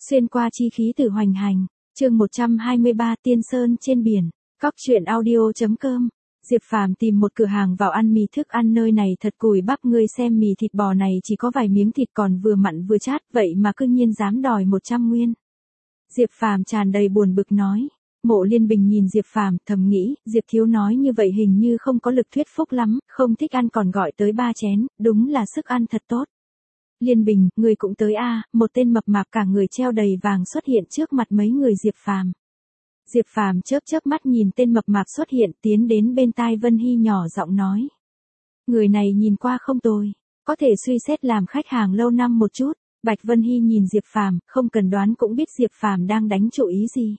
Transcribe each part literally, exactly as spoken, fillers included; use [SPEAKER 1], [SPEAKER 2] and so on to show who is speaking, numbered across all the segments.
[SPEAKER 1] Xuyên qua chi khí từ hoành hành, chương một trăm hai mươi ba Tiên Sơn trên biển, Cóc truyện audio.com. Diệp Phàm tìm một cửa hàng vào ăn mì thức ăn nơi này thật cùi bắp, ngươi xem mì thịt bò này chỉ có vài miếng thịt còn vừa mặn vừa chát, vậy mà cư nhiên dám đòi một trăm nguyên. Diệp Phàm tràn đầy buồn bực nói. Mộ Liên Bình nhìn Diệp Phàm thầm nghĩ, Diệp thiếu nói như vậy hình như không có lực thuyết phục lắm, không thích ăn còn gọi tới ba chén, đúng là sức ăn thật tốt. Liên Bình, người cũng tới a, à, một tên mập mạp cả người treo đầy vàng xuất hiện trước mặt mấy người Diệp Phàm. Diệp Phàm chớp chớp mắt nhìn tên mập mạp xuất hiện, tiến đến bên tai Vân Hy nhỏ giọng nói. Người này nhìn qua không tồi, có thể suy xét làm khách hàng lâu năm một chút. Bạch Vân Hy nhìn Diệp Phàm, không cần đoán cũng biết Diệp Phàm đang đánh chủ ý gì.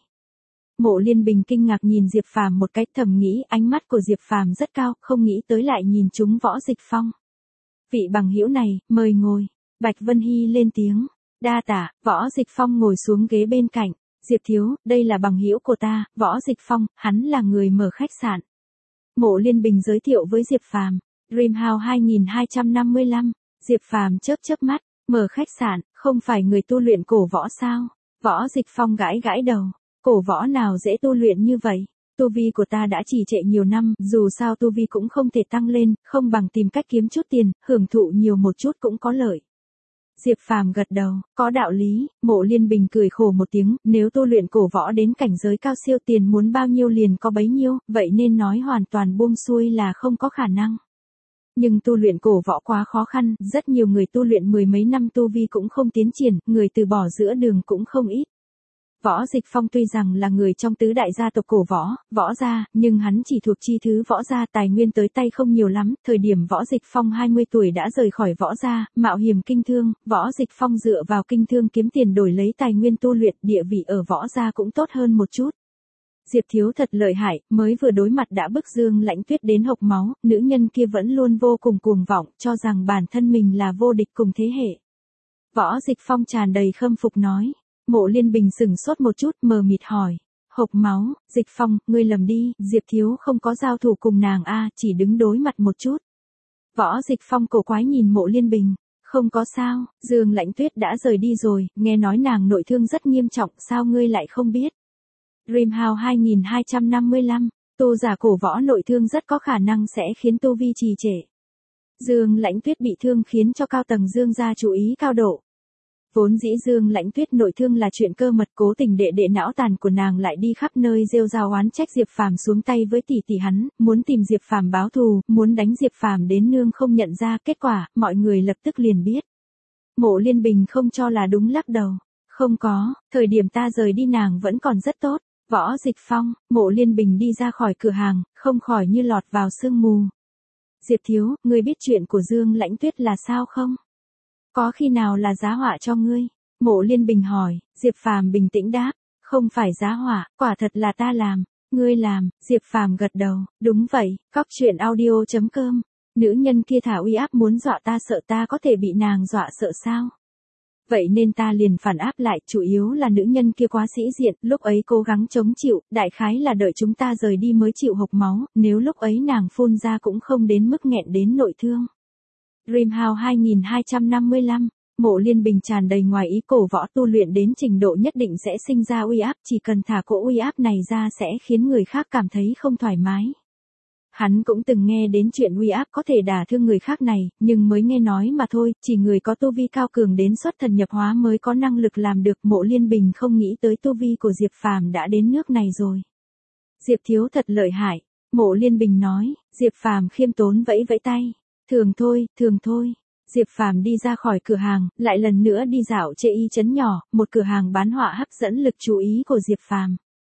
[SPEAKER 1] Mộ Liên Bình kinh ngạc nhìn Diệp Phàm một cái, thầm nghĩ ánh mắt của Diệp Phàm rất cao, không nghĩ tới lại nhìn trúng Võ Dịch Phong. Vị bằng hữu này, mời ngồi. Bạch Vân Hy lên tiếng. Đa tạ. Võ Dịch Phong ngồi xuống ghế bên cạnh. Diệp thiếu, đây là bằng hữu của ta, Võ Dịch Phong, hắn là người mở khách sạn. Mộ Liên Bình giới thiệu với Diệp Phàm. Dream House hai nghìn hai trăm năm mươi lăm. Diệp Phàm chớp chớp mắt, mở khách sạn, không phải người tu luyện cổ võ sao? Võ Dịch Phong gãi gãi đầu. Cổ võ nào dễ tu luyện như vậy? Tu vi của ta đã trì trệ nhiều năm, dù sao tu vi cũng không thể tăng lên, không bằng tìm cách kiếm chút tiền, hưởng thụ nhiều một chút cũng có lợi. Diệp Phàm gật đầu, có đạo lý. Mộ Liên Bình cười khổ một tiếng, nếu tu luyện cổ võ đến cảnh giới cao siêu, tiền muốn bao nhiêu liền có bấy nhiêu, vậy nên nói hoàn toàn buông xuôi là không có khả năng. Nhưng tu luyện cổ võ quá khó khăn, rất nhiều người tu luyện mười mấy năm tu vi cũng không tiến triển, người từ bỏ giữa đường cũng không ít. Võ Dịch Phong tuy rằng là người trong tứ đại gia tộc cổ võ, võ gia, nhưng hắn chỉ thuộc chi thứ võ gia, tài nguyên tới tay không nhiều lắm. Thời điểm Võ Dịch Phong hai mươi tuổi đã rời khỏi võ gia, mạo hiểm kinh thương, Võ Dịch Phong dựa vào kinh thương kiếm tiền đổi lấy tài nguyên tu luyện, địa vị ở võ gia cũng tốt hơn một chút. Diệp thiếu thật lợi hại, mới vừa đối mặt đã bức Dương Lãnh Tuyết đến hộc máu, nữ nhân kia vẫn luôn vô cùng cuồng vọng, cho rằng bản thân mình là vô địch cùng thế hệ. Võ Dịch Phong tràn đầy khâm phục nói. Mộ Liên Bình sững sốt một chút, mờ mịt hỏi. Hộc máu, Dịch Phong, ngươi lầm đi, Diệp thiếu không có giao thủ cùng nàng a, chỉ đứng đối mặt một chút. Võ Dịch Phong cổ quái nhìn Mộ Liên Bình. Không có sao, Dương Lãnh Tuyết đã rời đi rồi, nghe nói nàng nội thương rất nghiêm trọng, sao ngươi lại không biết? Dream House hai nghìn hai trăm năm mươi lăm, tu giả cổ võ nội thương rất có khả năng sẽ khiến tu vi trì trệ. Dương Lãnh Tuyết bị thương khiến cho cao tầng Dương gia chú ý cao độ. Vốn dĩ Dương Lãnh Tuyết nội thương là chuyện cơ mật, cố tình đệ đệ não tàn của nàng lại đi khắp nơi rêu rao oán trách Diệp Phàm xuống tay với tỷ tỷ hắn, muốn tìm Diệp Phàm báo thù, muốn đánh Diệp Phàm đến nương không nhận ra, kết quả, mọi người lập tức liền biết. Mộ Liên Bình không cho là đúng lắc đầu. Không có, thời điểm ta rời đi nàng vẫn còn rất tốt. Võ Dịch Phong, Mộ Liên Bình đi ra khỏi cửa hàng, không khỏi như lọt vào sương mù. Diệp thiếu, ngươi biết chuyện của Dương Lãnh Tuyết là sao không? Có khi nào là giá họa cho ngươi? Mộ Liên Bình hỏi. Diệp Phàm bình tĩnh đáp. Không phải giá họa, quả thật là ta làm. Ngươi làm. Diệp Phàm gật đầu. Đúng vậy. Cóc truyện audio.com. Nữ nhân kia thả uy áp muốn dọa ta, sợ ta có thể bị nàng dọa sợ sao? Vậy nên ta liền phản áp lại, chủ yếu là nữ nhân kia quá sĩ diện, lúc ấy cố gắng chống chịu, đại khái là đợi chúng ta rời đi mới chịu hộc máu, nếu lúc ấy nàng phun ra cũng không đến mức nghẹn đến nội thương. Dream House hai nghìn hai trăm năm mươi lăm, Mộ Liên Bình tràn đầy ngoài ý, cổ võ tu luyện đến trình độ nhất định sẽ sinh ra uy áp, chỉ cần thả cỗ uy áp này ra sẽ khiến người khác cảm thấy không thoải mái. Hắn cũng từng nghe đến chuyện uy áp có thể đả thương người khác này, nhưng mới nghe nói mà thôi, chỉ người có tu vi cao cường đến xuất thần nhập hóa mới có năng lực làm được. Mộ Liên Bình không nghĩ tới tu vi của Diệp Phàm đã đến nước này rồi. Diệp thiếu thật lợi hại, Mộ Liên Bình nói. Diệp Phàm khiêm tốn vẫy vẫy tay. Thường thôi, thường thôi. Diệp Phàm đi ra khỏi cửa hàng, lại lần nữa đi dạo chợ y trấn nhỏ, một cửa hàng bán họa hấp dẫn lực chú ý của Diệp Phàm.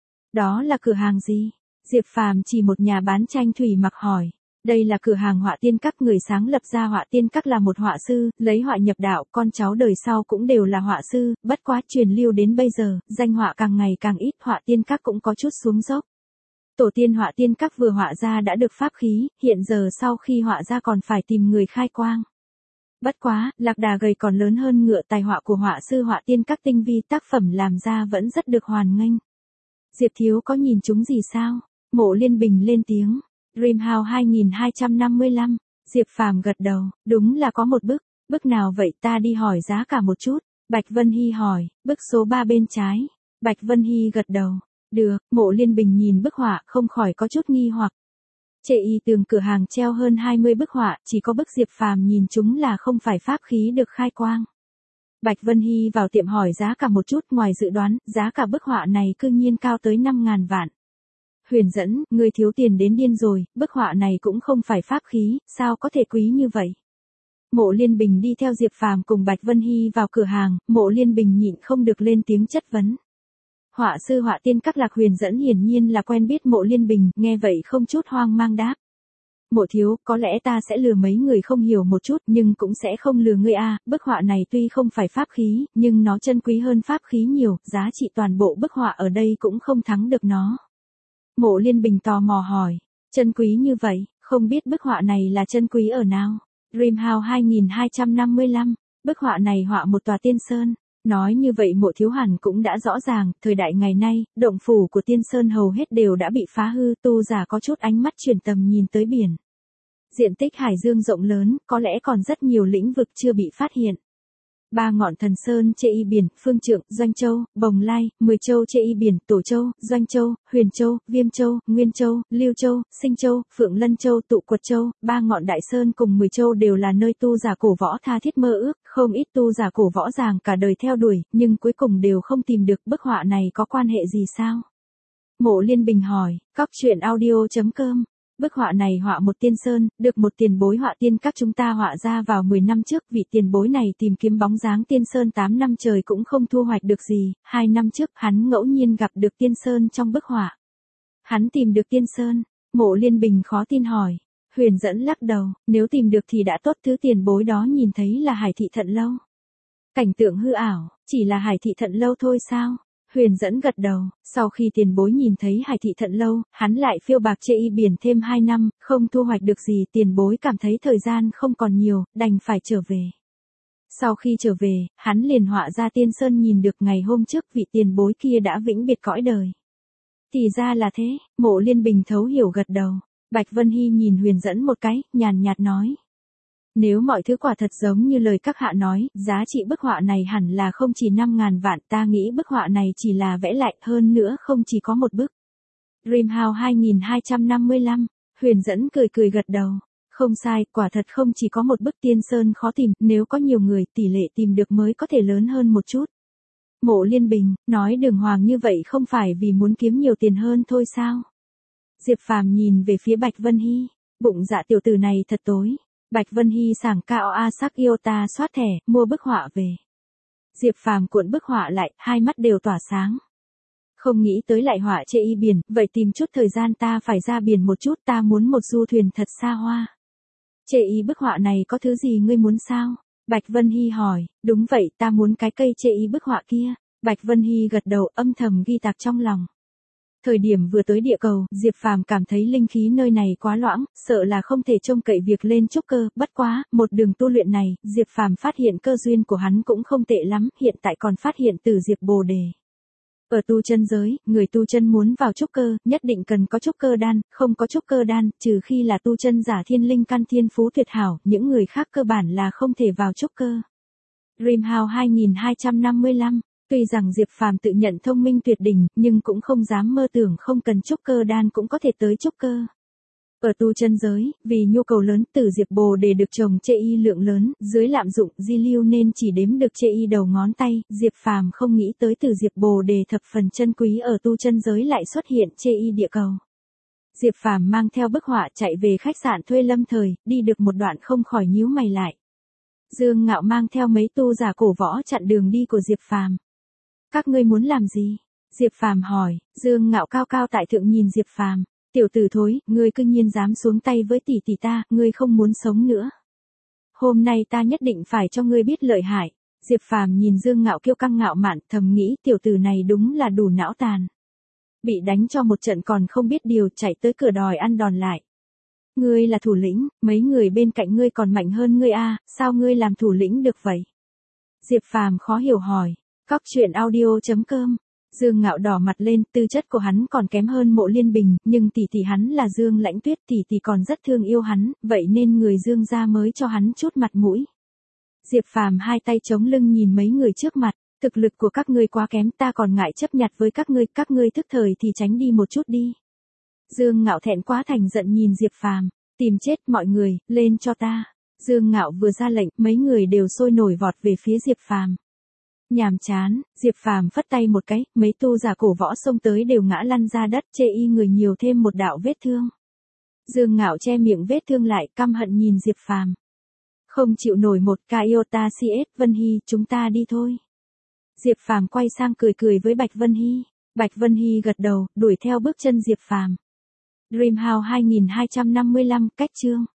[SPEAKER 1] Đó là cửa hàng gì? Diệp Phàm chỉ một nhà bán tranh thủy mặc hỏi. Đây là cửa hàng họa tiên các, người sáng lập ra họa tiên các là một họa sư, lấy họa nhập đạo, con cháu đời sau cũng đều là họa sư, bất quá truyền lưu đến bây giờ, danh họa càng ngày càng ít, họa tiên các cũng có chút xuống dốc. Tổ tiên họa tiên các vừa họa ra đã được pháp khí, hiện giờ sau khi họa ra còn phải tìm người khai quang. Bất quá, lạc đà gầy còn lớn hơn ngựa, tài họa của họa sư họa tiên các tinh vi, tác phẩm làm ra vẫn rất được hoan nghênh. Diệp thiếu có nhìn chúng gì sao? Mộ Liên Bình lên tiếng. Dream House hai nghìn hai trăm năm mươi lăm, Diệp Phàm gật đầu, đúng là có một bức. Bức nào vậy, ta đi hỏi giá cả một chút. Bạch Vân Hy hỏi, bức số ba bên trái. Bạch Vân Hy gật đầu. Được, Mộ Liên Bình nhìn bức họa không khỏi có chút nghi hoặc. Chê y tường cửa hàng treo hơn hai mươi bức họa, chỉ có bức Diệp Phàm nhìn chúng là không phải pháp khí được khai quang. Bạch Vân Hy vào tiệm hỏi giá cả một chút, ngoài dự đoán, giá cả bức họa này cư nhiên cao tới năm ngàn vạn. Huyền Dẫn, ngươi thiếu tiền đến điên rồi, bức họa này cũng không phải pháp khí, sao có thể quý như vậy? Mộ Liên Bình đi theo Diệp Phàm cùng Bạch Vân Hy vào cửa hàng, Mộ Liên Bình nhịn không được lên tiếng chất vấn. Họa sư họa tiên các Lạc Huyền Dẫn hiển nhiên là quen biết Mộ Liên Bình, nghe vậy không chút hoang mang đáp. Mộ thiếu, có lẽ ta sẽ lừa mấy người không hiểu một chút, nhưng cũng sẽ không lừa ngươi a. Bức họa này tuy không phải pháp khí, nhưng nó chân quý hơn pháp khí nhiều, giá trị toàn bộ bức họa ở đây cũng không thắng được nó. Mộ Liên Bình tò mò hỏi, chân quý như vậy, không biết bức họa này là chân quý ở nào? Dreamhouse hai nghìn hai trăm năm mươi lăm, bức họa này họa một tòa tiên sơn. Nói như vậy Mộ thiếu hẳn cũng đã rõ ràng, thời đại ngày nay, động phủ của tiên sơn hầu hết đều đã bị phá hư, tu giả có chút ánh mắt chuyển tầm nhìn tới biển. Diện tích hải dương rộng lớn, có lẽ còn rất nhiều lĩnh vực chưa bị phát hiện. Ba ngọn thần sơn Chê Y Biển, Phương Trượng, Doanh Châu, Bồng Lai, Mười Châu Chê Y Biển, Tổ Châu, Doanh Châu, Huyền Châu, Viêm Châu, Nguyên Châu, Lưu Châu, Sinh Châu, Phượng Lân Châu, Tụ Quật Châu, ba ngọn đại sơn cùng Mười Châu đều là nơi tu giả cổ võ tha thiết mơ ước, không ít tu giả cổ võ giàng cả đời theo đuổi, nhưng cuối cùng đều không tìm được. Bức họa này có quan hệ gì sao? Mộ Liên Bình hỏi, cóc truyện audio chấm com. Bức họa này họa một tiên sơn, được một tiền bối họa tiên các chúng ta họa ra vào mười năm trước, vị tiền bối này tìm kiếm bóng dáng tiên sơn tám năm trời cũng không thu hoạch được gì, hai năm trước hắn ngẫu nhiên gặp được tiên sơn trong bức họa. Hắn tìm được tiên sơn, Mộ Liên Bình khó tin hỏi. Huyền Dẫn lắc đầu, nếu tìm được thì đã tốt, thứ tiền bối đó nhìn thấy là Hải Thị Thận Lâu. Cảnh tượng hư ảo, chỉ là Hải Thị Thận Lâu thôi sao? Huyền Dẫn gật đầu, sau khi tiền bối nhìn thấy Hải Thị Thận Lâu, hắn lại phiêu bạc Chê Y Biển thêm hai năm, không thu hoạch được gì, tiền bối cảm thấy thời gian không còn nhiều, đành phải trở về. Sau khi trở về, hắn liền họa ra tiên sơn, nhìn được ngày hôm trước vị tiền bối kia đã vĩnh biệt cõi đời. Thì ra là thế, Mộ Liên Bình thấu hiểu gật đầu. Bạch Vân Hy nhìn Huyền Dẫn một cái, nhàn nhạt nói. Nếu mọi thứ quả thật giống như lời các hạ nói, giá trị bức họa này hẳn là không chỉ năm ngàn vạn, ta nghĩ bức họa này chỉ là vẽ lại, hơn nữa không chỉ có một bức. Dreamhouse hai nghìn hai trăm năm mươi lăm, Huyền Dẫn cười cười gật đầu. Không sai, quả thật không chỉ có một bức tiên sơn khó tìm, nếu có nhiều người, tỷ lệ tìm được mới có thể lớn hơn một chút. Mộ Liên Bình, nói đường hoàng như vậy không phải vì muốn kiếm nhiều tiền hơn thôi sao? Diệp Phàm nhìn về phía Bạch Vân Hy, bụng dạ tiểu tử này thật tối. Bạch Vân Hy sảng cao a sắc yêu ta soát thẻ, mua bức họa về. Diệp Phàm cuộn bức họa lại, hai mắt đều tỏa sáng. Không nghĩ tới lại họa Chê Y Biển, vậy tìm chút thời gian ta phải ra biển một chút, ta muốn một du thuyền thật xa hoa. Chê Y bức họa này có thứ gì ngươi muốn sao? Bạch Vân Hy hỏi, đúng vậy, ta muốn cái cây Chê Y bức họa kia. Bạch Vân Hy gật đầu, âm thầm ghi tạc trong lòng. Thời điểm vừa tới địa cầu, Diệp Phàm cảm thấy linh khí nơi này quá loãng, sợ là không thể trông cậy việc lên trúc cơ, bất quá, một đường tu luyện này, Diệp Phàm phát hiện cơ duyên của hắn cũng không tệ lắm, hiện tại còn phát hiện từ Diệp Bồ Đề. Ở tu chân giới, người tu chân muốn vào trúc cơ, nhất định cần có trúc cơ đan, không có trúc cơ đan, trừ khi là tu chân giả thiên linh căn thiên phú tuyệt hảo, những người khác cơ bản là không thể vào trúc cơ. Dreamhouse hai nghìn hai trăm năm mươi lăm. Tuy rằng Diệp Phàm tự nhận thông minh tuyệt đỉnh, nhưng cũng không dám mơ tưởng không cần trúc cơ đan cũng có thể tới trúc cơ. Ở tu chân giới, vì nhu cầu lớn, từ Diệp Bồ Đề được trồng Chê Y lượng lớn, dưới lạm dụng di lưu nên chỉ đếm được Chê Y đầu ngón tay, Diệp Phàm không nghĩ tới từ Diệp Bồ Đề thập phần chân quý ở tu chân giới lại xuất hiện Chê Y địa cầu. Diệp Phàm mang theo bức họa chạy về khách sạn thuê Lâm Thời, đi được một đoạn không khỏi nhíu mày lại. Dương Ngạo mang theo mấy tu giả cổ võ chặn đường đi của Diệp Phàm. Các ngươi muốn làm gì? Diệp Phàm hỏi. Dương Ngạo cao cao tại thượng nhìn Diệp Phàm, tiểu tử thối, ngươi cư nhiên dám xuống tay với tỷ tỷ ta, ngươi không muốn sống nữa. Hôm nay ta nhất định phải cho ngươi biết lợi hại. Diệp Phàm nhìn Dương Ngạo kiêu căng ngạo mạn, thầm nghĩ tiểu tử này đúng là đủ não tàn. Bị đánh cho một trận còn không biết điều, chạy tới cửa đòi ăn đòn lại. Ngươi là thủ lĩnh, mấy người bên cạnh ngươi còn mạnh hơn ngươi a, sao ngươi làm thủ lĩnh được vậy? Diệp Phàm khó hiểu hỏi. Cóc truyện audio chấm com. Dương Ngạo đỏ mặt lên, tư chất của hắn còn kém hơn Mộ Liên Bình, nhưng tỷ tỷ hắn là Dương Lãnh Tuyết, tỷ tỷ còn rất thương yêu hắn, vậy nên người Dương gia mới cho hắn chút mặt mũi. Diệp Phàm hai tay chống lưng nhìn mấy người trước mặt, thực lực của các ngươi quá kém, ta còn ngại chấp nhặt với các ngươi, các ngươi thức thời thì tránh đi một chút đi. Dương Ngạo thẹn quá thành giận nhìn Diệp Phàm, tìm chết mọi người, lên cho ta. Dương Ngạo vừa ra lệnh, mấy người đều sôi nổi vọt về phía Diệp Phàm. Nhàm chán, Diệp Phàm phất tay một cái, mấy tu giả cổ võ xông tới đều ngã lăn ra đất, chê y người nhiều thêm một đạo vết thương. Dương Ngạo che miệng vết thương lại, căm hận nhìn Diệp Phàm. Không chịu nổi một Kaiota xê ét, Vân Hy, chúng ta đi thôi. Diệp Phàm quay sang cười cười với Bạch Vân Hy. Bạch Vân Hy gật đầu, đuổi theo bước chân Diệp Phàm. Dreamhouse hai nghìn hai trăm năm mươi lăm, cách chương.